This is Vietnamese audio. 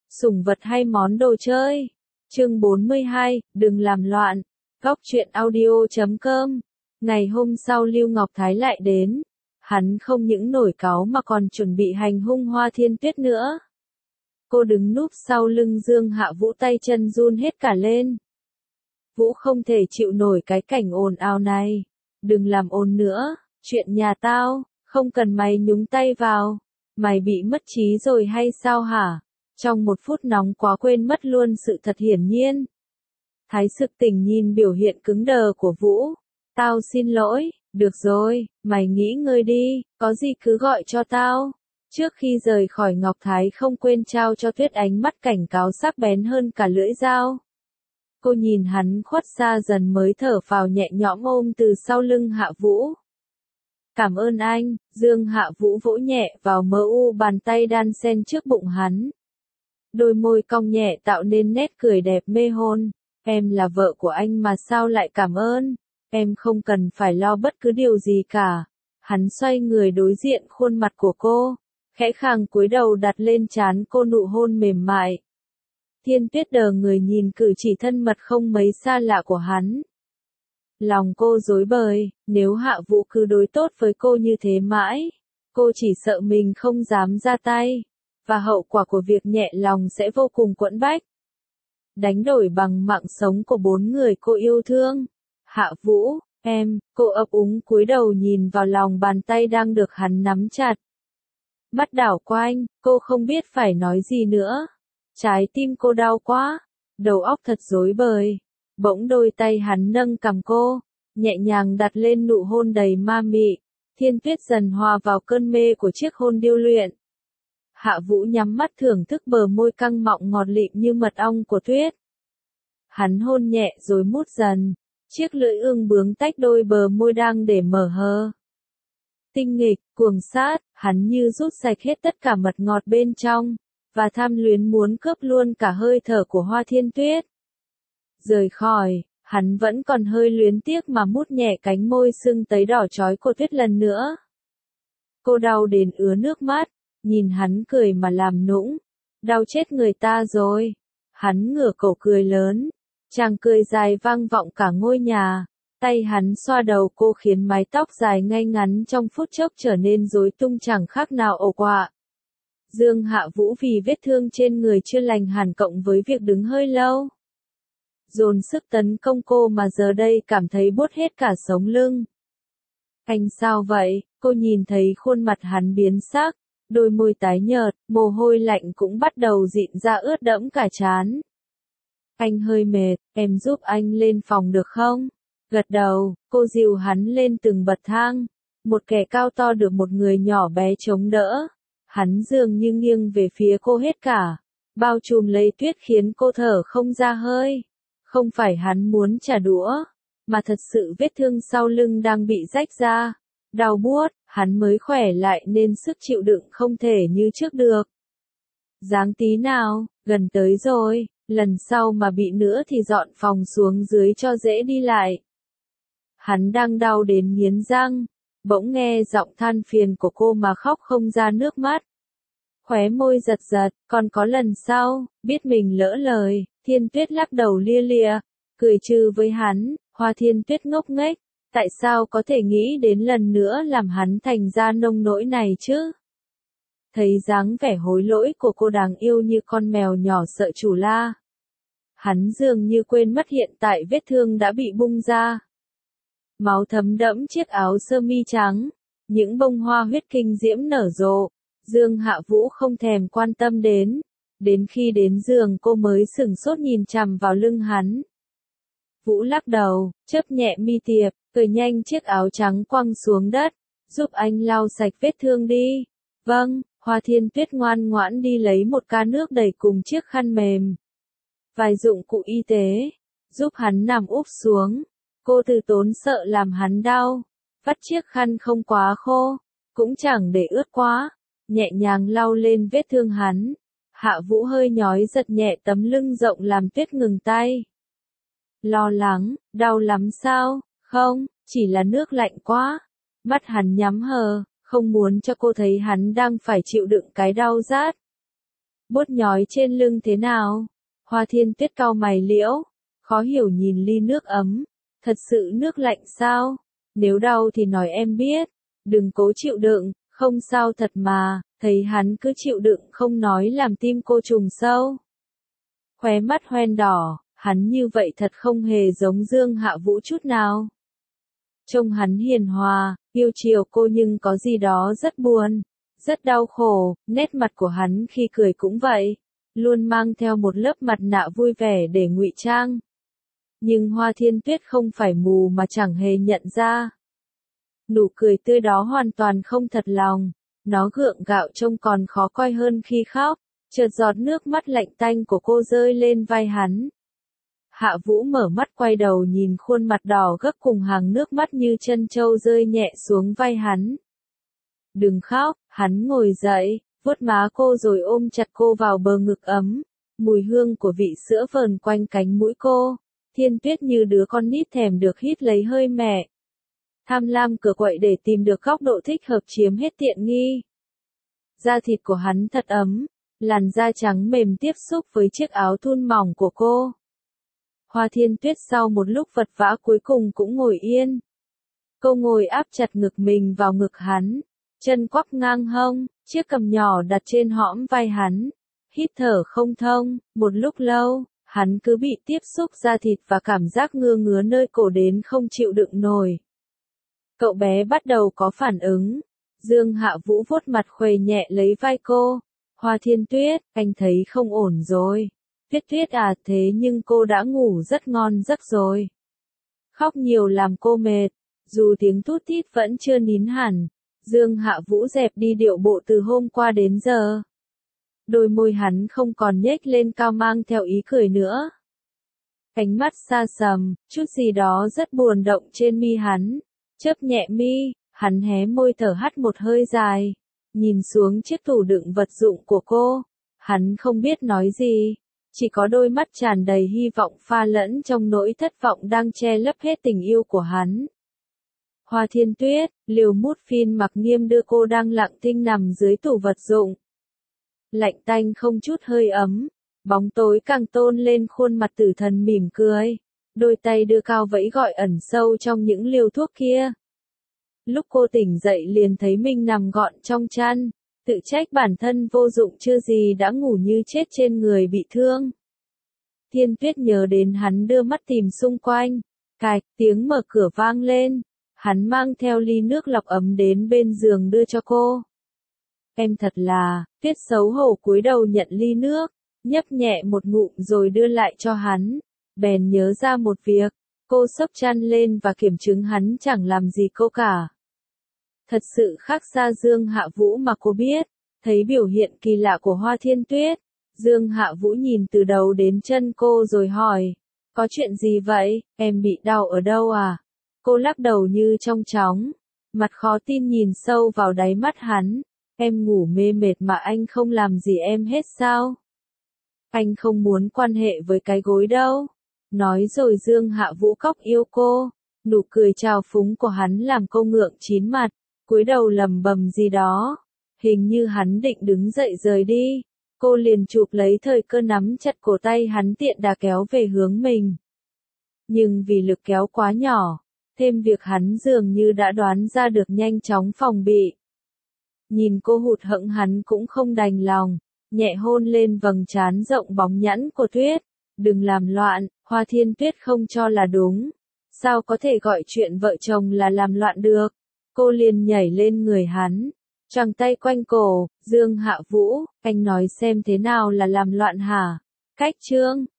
Sủng vật hay món đồ chơi? Chương 42, đừng làm loạn. Góc truyện audio.com. Ngày hôm sau Lưu Ngọc Thái lại đến. Hắn không những nổi cáu mà còn chuẩn bị hành hung Hoa Thiên Tuyết nữa. Cô đứng núp sau lưng Dương Hạ Vũ, tay chân run hết cả lên. Vũ không thể chịu nổi cái cảnh ồn ào này. Đừng làm ồn nữa, chuyện nhà tao, không cần mày nhúng tay vào. Mày bị mất trí rồi hay sao hả? Trong một phút nóng quá quên mất luôn sự thật hiển nhiên. Thái Sực Tỉnh nhìn biểu hiện cứng đờ của Vũ. Tao xin lỗi, được rồi, mày nghỉ ngơi đi, có gì cứ gọi cho tao. Trước khi rời khỏi Ngọc Thái không quên trao cho Tuyết ánh mắt cảnh cáo sắc bén hơn cả lưỡi dao. Cô nhìn hắn khuất xa dần mới thở phào nhẹ nhõm ôm từ sau lưng Hạ Vũ. Cảm ơn anh, Dương Hạ Vũ vỗ nhẹ vào mỡ u bàn tay đan sen trước bụng hắn. Đôi môi cong nhẹ tạo nên nét cười đẹp mê hôn. Em là vợ của anh mà sao lại cảm ơn, em không cần phải lo bất cứ điều gì cả. Hắn xoay người đối diện khuôn mặt của cô, khẽ khàng cúi đầu đặt lên trán cô, nụ hôn mềm mại. Thiên Tuyết đờ người nhìn cử chỉ thân mật không mấy xa lạ của hắn. Lòng cô rối bời, nếu Hạ Vũ cứ đối tốt với cô như thế mãi, cô chỉ sợ mình không dám ra tay, và hậu quả của việc nhẹ lòng sẽ vô cùng quẫn bách. Đánh đổi bằng mạng sống của 4 người cô yêu thương. Hạ Vũ, em, cô ấp úng cúi đầu nhìn vào lòng bàn tay đang được hắn nắm chặt. Mắt đảo quanh, cô không biết phải nói gì nữa. Trái tim cô đau quá, đầu óc thật rối bời. Bỗng đôi tay hắn nâng cằm cô, nhẹ nhàng đặt lên nụ hôn đầy ma mị. Thiên Tuyết dần hòa vào cơn mê của chiếc hôn điêu luyện. Hạ Vũ nhắm mắt thưởng thức bờ môi căng mọng ngọt lịm như mật ong của Tuyết. Hắn hôn nhẹ rồi mút dần, chiếc lưỡi ương bướng tách đôi bờ môi đang để mở hờ. Tinh nghịch, cuồng sát, hắn như rút sạch hết tất cả mật ngọt bên trong, và tham luyến muốn cướp luôn cả hơi thở của Hoa Thiên Tuyết. Rời khỏi, hắn vẫn còn hơi luyến tiếc mà mút nhẹ cánh môi sưng tấy đỏ chói của Tuyết lần nữa. Cô đau đến ứa nước mắt, nhìn hắn cười mà làm nũng. Đau chết người ta rồi. Hắn ngửa cổ cười lớn. Chàng cười dài vang vọng cả ngôi nhà. Tay hắn xoa đầu cô khiến mái tóc dài ngay ngắn trong phút chốc trở nên rối tung chẳng khác nào ổ quạ. Dương Hạ Vũ vì vết thương trên người chưa lành hẳn cộng với việc đứng hơi lâu, dồn sức tấn công cô mà giờ đây cảm thấy buốt hết cả sống lưng. Anh sao vậy? Cô nhìn thấy khuôn mặt hắn biến sắc, đôi môi tái nhợt, mồ hôi lạnh cũng bắt đầu dịn ra ướt đẫm cả trán. Anh hơi mệt, em giúp anh lên phòng được không? Gật đầu, cô dìu hắn lên từng bậc thang. Một kẻ cao to được một người nhỏ bé chống đỡ. Hắn dường như nghiêng về phía cô hết cả, bao trùm lấy Tuyết khiến cô thở không ra hơi. Không phải hắn muốn trả đũa, mà thật sự vết thương sau lưng đang bị rách ra. Đau buốt, hắn mới khỏe lại nên sức chịu đựng không thể như trước được. Dáng tí nào, gần tới rồi, lần sau mà bị nữa thì dọn phòng xuống dưới cho dễ đi lại. Hắn đang đau đến nghiến răng, bỗng nghe giọng than phiền của cô mà khóc không ra nước mắt. Khóe môi giật giật, còn có lần sau, biết mình lỡ lời, Thiên Tuyết lắc đầu lia lịa, cười trừ với hắn. Hoa Thiên Tuyết ngốc nghếch, tại sao có thể nghĩ đến lần nữa làm hắn thành ra nông nỗi này chứ? Thấy dáng vẻ hối lỗi của cô đáng yêu như con mèo nhỏ sợ chủ la. Hắn dường như quên mất hiện tại vết thương đã bị bung ra. Máu thấm đẫm chiếc áo sơ mi trắng, những bông hoa huyết kinh diễm nở rộ. Dương Hạ Vũ không thèm quan tâm đến khi đến giường cô mới sửng sốt nhìn chằm vào lưng hắn. Vũ lắc đầu, chớp nhẹ mi tiệp, cởi nhanh chiếc áo trắng quăng xuống đất, giúp anh lau sạch vết thương đi. Vâng, Hoa Thiên Tuyết ngoan ngoãn đi lấy một ca nước đầy cùng chiếc khăn mềm, vài dụng cụ y tế, giúp hắn nằm úp xuống. Cô từ tốn sợ làm hắn đau, vắt chiếc khăn không quá khô, cũng chẳng để ướt quá, nhẹ nhàng lau lên vết thương hắn. Hạ Vũ hơi nhói giật nhẹ tấm lưng rộng làm Tuyết ngừng tay. Lo lắng, đau lắm sao? Không, chỉ là nước lạnh quá. Mắt hắn nhắm hờ, không muốn cho cô thấy hắn đang phải chịu đựng cái đau rát. Bốt nhói trên lưng thế nào? Hoa Thiên Tuyết cau mày liễu, khó hiểu nhìn ly nước ấm. Thật sự nước lạnh sao? Nếu đau thì nói em biết. Đừng cố chịu đựng, không sao thật mà. Thấy hắn cứ chịu đựng không nói làm tim cô trùng sâu. Khóe mắt hoen đỏ, hắn như vậy thật không hề giống Dương Hạ Vũ chút nào. Trông hắn hiền hòa, yêu chiều cô nhưng có gì đó rất buồn, rất đau khổ, nét mặt của hắn khi cười cũng vậy, luôn mang theo một lớp mặt nạ vui vẻ để ngụy trang. Nhưng Hoa Thiên Tuyết không phải mù mà chẳng hề nhận ra. Nụ cười tươi đó hoàn toàn không thật lòng, nó gượng gạo trông còn khó coi hơn khi khóc, chợt giọt nước mắt lạnh tanh của cô rơi lên vai hắn. Hạ Vũ mở mắt quay đầu nhìn khuôn mặt đỏ gấp cùng hàng nước mắt như chân trâu rơi nhẹ xuống vai hắn. Đừng khóc, hắn ngồi dậy, vuốt má cô rồi ôm chặt cô vào bờ ngực ấm. Mùi hương của vị sữa vờn quanh cánh mũi cô. Thiên Tuyết như đứa con nít thèm được hít lấy hơi mẹ. Tham lam cựa quậy để tìm được góc độ thích hợp chiếm hết tiện nghi. Da thịt của hắn thật ấm, làn da trắng mềm tiếp xúc với chiếc áo thun mỏng của cô. Hoa Thiên Tuyết sau một lúc vật vã cuối cùng cũng ngồi yên. Cô ngồi áp chặt ngực mình vào ngực hắn, chân quắp ngang hông, chiếc cằm nhỏ đặt trên hõm vai hắn. Hít thở không thông, một lúc lâu, hắn cứ bị tiếp xúc da thịt và cảm giác ngứa ngứa nơi cổ đến không chịu đựng nổi. Cậu bé bắt đầu có phản ứng. Dương Hạ Vũ vuốt mặt khuây nhẹ lấy vai cô. Hoa Thiên Tuyết, anh thấy không ổn rồi. Tuyết Tuyết à, thế nhưng cô đã ngủ rất ngon giấc rồi. Khóc nhiều làm cô mệt, dù tiếng thút thít vẫn chưa nín hẳn. Dương Hạ Vũ dẹp đi điệu bộ từ hôm qua đến giờ. Đôi môi hắn không còn nhếch lên cao mang theo ý cười nữa. Cánh mắt xa sầm, chút gì đó rất buồn động trên mi hắn. Chớp nhẹ mi, hắn hé môi thở hắt một hơi dài. Nhìn xuống chiếc tủ đựng vật dụng của cô. Hắn không biết nói gì. Chỉ có đôi mắt tràn đầy hy vọng pha lẫn trong nỗi thất vọng đang che lấp hết tình yêu của hắn. Hoa Thiên Tuyết, liều mút phin mặc nghiêm đưa cô đang lặng thinh nằm dưới tủ vật dụng. Lạnh tanh không chút hơi ấm, bóng tối càng tôn lên khuôn mặt tử thần mỉm cười. Đôi tay đưa cao vẫy gọi ẩn sâu trong những liều thuốc kia. Lúc cô tỉnh dậy liền thấy mình nằm gọn trong chăn, tự trách bản thân vô dụng chưa gì đã ngủ như chết trên người bị thương. Thiên Tuyết nhớ đến hắn đưa mắt tìm xung quanh, cạch, tiếng mở cửa vang lên, hắn mang theo ly nước lọc ấm đến bên giường đưa cho cô. Em thật là, Tuyết xấu hổ cúi đầu nhận ly nước, nhấp nhẹ một ngụm rồi đưa lại cho hắn, bèn nhớ ra một việc, cô xốc chăn lên và kiểm chứng hắn chẳng làm gì cô cả. Thật sự khác xa Dương Hạ Vũ mà cô biết, thấy biểu hiện kỳ lạ của Hoa Thiên Tuyết, Dương Hạ Vũ nhìn từ đầu đến chân cô rồi hỏi, có chuyện gì vậy, em bị đau ở đâu à? Cô lắc đầu như trong chóng, mặt khó tin nhìn sâu vào đáy mắt hắn, em ngủ mê mệt mà anh không làm gì em hết sao? Anh không muốn quan hệ với cái gối đâu. Nói rồi Dương Hạ Vũ cóc yêu cô, nụ cười trào phúng của hắn làm cô ngượng chín mặt, cúi đầu lầm bầm gì đó. Hình như hắn định đứng dậy rời đi, cô liền chụp lấy thời cơ nắm chặt cổ tay hắn tiện đà kéo về hướng mình. Nhưng vì lực kéo quá nhỏ, thêm việc hắn dường như đã đoán ra được nhanh chóng phòng bị. Nhìn cô hụt hẫng hắn cũng không đành lòng, nhẹ hôn lên vầng trán rộng bóng nhẵn của Tuyết. Đừng làm loạn, Hoa Thiên Tuyết không cho là đúng. Sao có thể gọi chuyện vợ chồng là làm loạn được? Cô liền nhảy lên người hắn, choàng tay quanh cổ, Dương Hạ Vũ, anh nói xem thế nào là làm loạn hả? Cách chương